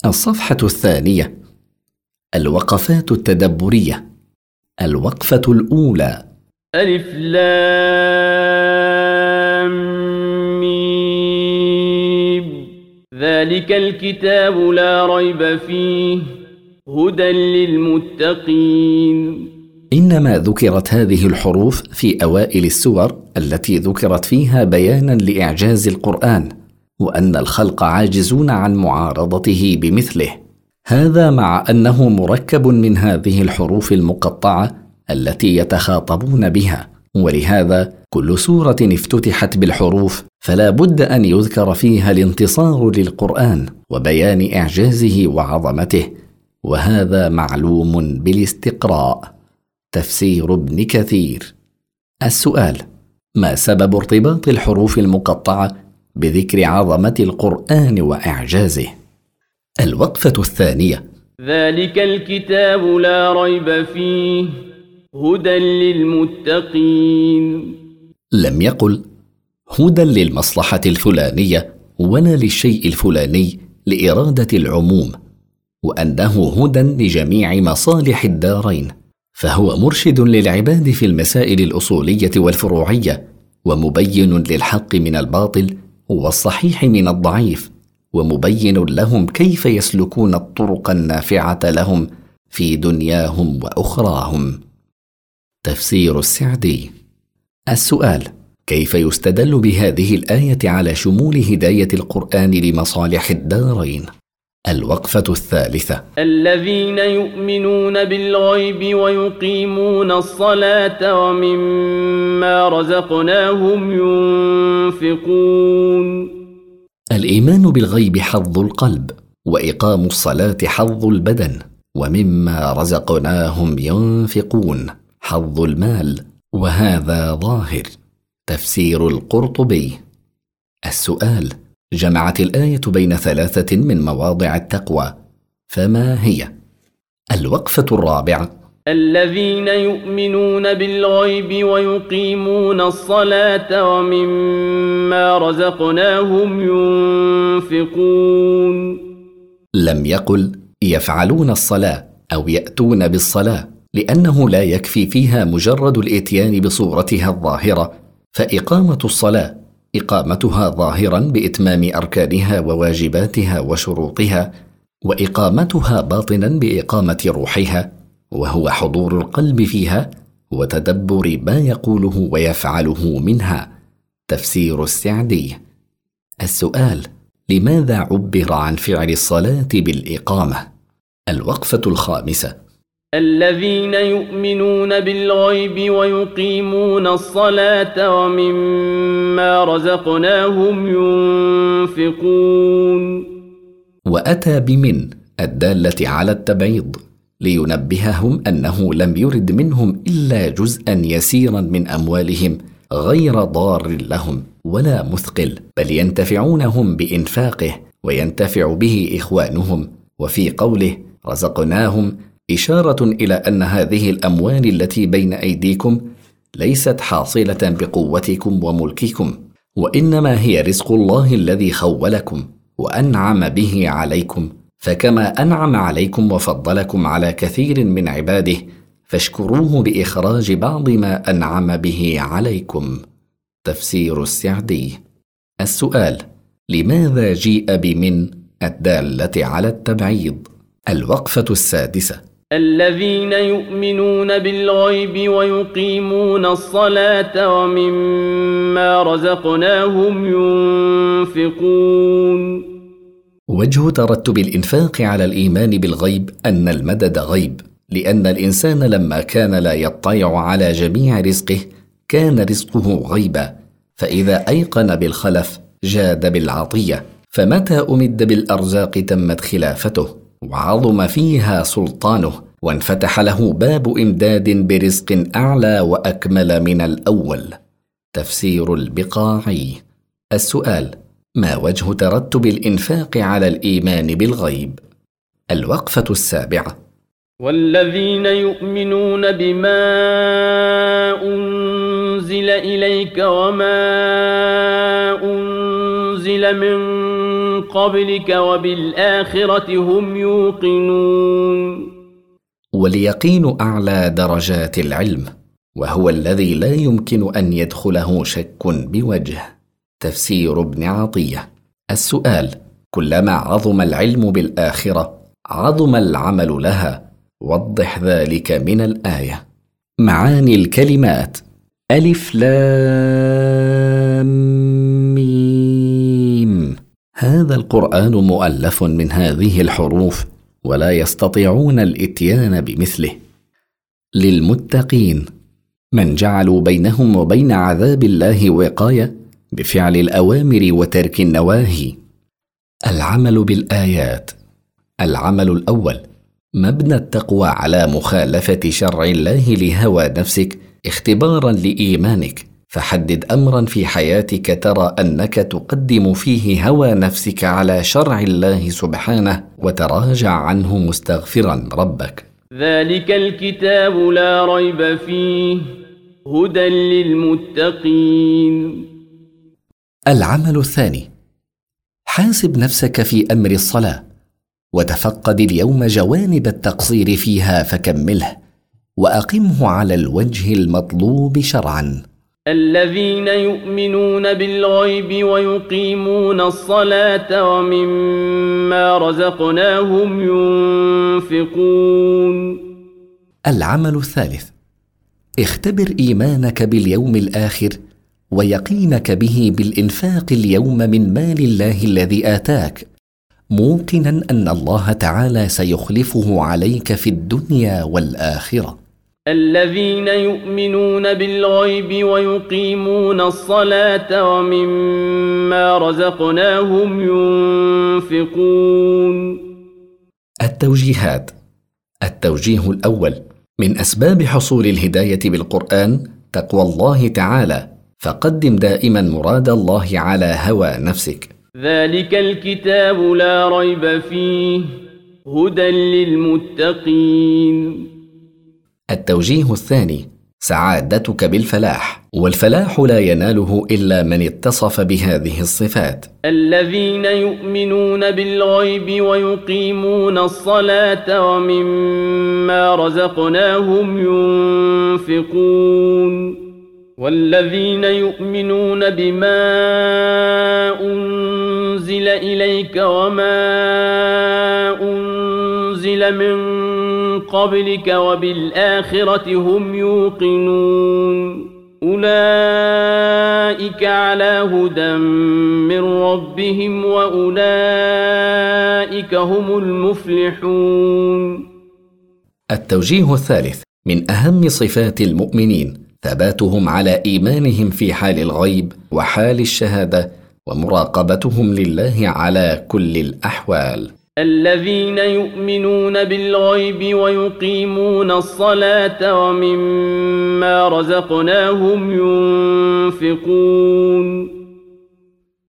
الصفحة الثانية. الوقفات التدبرية. الوقفة الأولى. ألف لام ميم. ذلك الكتاب لا ريب فيه هدى للمتقين. إنما ذكرت هذه الحروف في أوائل السور التي ذكرت فيها بيانا لإعجاز القرآن، وأن الخلق عاجزون عن معارضته بمثله. هذا مع أنه مركب من هذه الحروف المقطعة التي يتخاطبون بها، ولهذا كل سورة افتتحت بالحروف فلا بد أن يذكر فيها الانتصار للقرآن وبيان إعجازه وعظمته، وهذا معلوم بالاستقراء. تفسير ابن كثير. السؤال: ما سبب ارتباط الحروف المقطعة بذكر عظمة القرآن وإعجازه؟ الوقفة الثانية. ذلك الكتاب لا ريب فيه هدى للمتقين. لم يقل هدى للمصلحة الفلانية ولا للشيء الفلاني لإرادة العموم، وأنه هدى لجميع مصالح الدارين، فهو مرشد للعباد في المسائل الأصولية والفروعية، ومبين للحق من الباطل والصحيح من الضعيف، ومبين لهم كيف يسلكون الطرق النافعة لهم في دنياهم وأخراهم. تفسير السعدي. السؤال: كيف يستدل بهذه الآية على شمول هداية القرآن لمصالح الدارين؟ الوقفة الثالثة. الذين يؤمنون بالغيب ويقيمون الصلاة ومما رزقناهم ينفقون. الإيمان بالغيب حظ القلب، وإقام الصلاة حظ البدن، ومما رزقناهم ينفقون حظ المال، وهذا ظاهر. تفسير القرطبي. السؤال: جمعت الآية بين ثلاثة من مواضع التقوى، فما هي؟ الوقفة الرابعة. الذين يؤمنون بالغيب ويقيمون الصلاة ومما رزقناهم ينفقون. لم يقل يفعلون الصلاة أو يأتون بالصلاة، لأنه لا يكفي فيها مجرد الإتيان بصورتها الظاهرة، فإقامة الصلاة إقامتها ظاهرا بإتمام أركانها وواجباتها وشروطها، وإقامتها باطنا بإقامة روحها، وهو حضور القلب فيها وتدبر ما يقوله ويفعله منها. تفسير السعدي. السؤال: لماذا عبر عن فعل الصلاة بالإقامة؟ الوقفة الخامسة. الذين يؤمنون بالغيب ويقيمون الصلاة ومما رزقناهم ينفقون. وأتى بمن الدالة على التبعيض لينبههم أنه لم يرد منهم إلا جزءا يسيرا من أموالهم غير ضار لهم ولا مثقل، بل ينتفعونهم بإنفاقه وينتفع به إخوانهم. وفي قوله رزقناهم إشارة إلى أن هذه الأموال التي بين أيديكم ليست حاصلة بقوتكم وملككم، وإنما هي رزق الله الذي خولكم وأنعم به عليكم، فكما أنعم عليكم وفضلكم على كثير من عباده فاشكروه بإخراج بعض ما أنعم به عليكم. تفسير السعدي. السؤال: لماذا جيء بمن الدالة على التبعيض؟ الوقفة السادسة. الذين يؤمنون بالغيب ويقيمون الصلاة ومما رزقناهم ينفقون. وجه ترتب الإنفاق على الإيمان بالغيب أن المدد غيب، لأن الإنسان لما كان لا يطلع على جميع رزقه كان رزقه غيبا، فإذا أيقن بالخلف جاد بالعطية، فمتى أمد بالأرزاق تمت خلافته وعظم فيها سلطانه، وانفتح له باب إمداد برزق أعلى وأكمل من الأول. تفسير البقاعي. السؤال: ما وجه ترتب الإنفاق على الإيمان بالغيب؟ الوقفة السابعة. والذين يؤمنون بما أنزل إليك وما أنزل من قبلك وبالآخرة هم يوقنون. واليقين أعلى درجات العلم، وهو الذي لا يمكن أن يدخله شك بوجه. تفسير ابن عطية. السؤال: كلما عظم العلم بالآخرة عظم العمل لها، وضح ذلك من الآية. معاني الكلمات: ألف لام ميم. هذا القرآن مؤلف من هذه الحروف، ولا يستطيعون الإتيان بمثله. للمتقين: من جعلوا بينهم وبين عذاب الله وقاية بفعل الأوامر وترك النواهي. العمل بالآيات. العمل الأول: مبنى التقوى على مخالفة شرع الله لهوى نفسك اختبارا لإيمانك، فحدد أمرا في حياتك ترى أنك تقدم فيه هوى نفسك على شرع الله سبحانه، وتراجع عنه مستغفرا ربك. ذلك الكتاب لا ريب فيه هدى للمتقين. العمل الثاني: حاسب نفسك في أمر الصلاة، وتفقد اليوم جوانب التقصير فيها فكمله، وأقمه على الوجه المطلوب شرعا. الذين يؤمنون بالغيب ويقيمون الصلاة ومما رزقناهم ينفقون. العمل الثالث: اختبر إيمانك باليوم الآخر ويقينك به بالإنفاق اليوم من مال الله الذي آتاك، موقنا أن الله تعالى سيخلفه عليك في الدنيا والآخرة. الذين يؤمنون بالغيب ويقيمون الصلاة ومما رزقناهم ينفقون. التوجيهات. التوجيه الأول: من أسباب حصول الهداية بالقرآن تقوى الله تعالى، فقدم دائما مراد الله على هوى نفسك. ذلك الكتاب لا ريب فيه هدى للمتقين. التوجيه الثاني: سعادتك بالفلاح، والفلاح لا يناله إلا من اتصف بهذه الصفات. الذين يؤمنون بالغيب ويقيمون الصلاة ومما رزقناهم ينفقون. والذين يؤمنون بما أنزل إليك وما أنزل من قبلك وبالآخرة هم يوقنون. أولئك على هدى من ربهم وأولئك هم المفلحون. التوجيه الثالث: من أهم صفات المؤمنين ثباتهم على إيمانهم في حال الغيب وحال الشهادة، ومراقبتهم لله على كل الأحوال. الذين يؤمنون بالغيب ويقيمون الصلاة ومما رزقناهم ينفقون.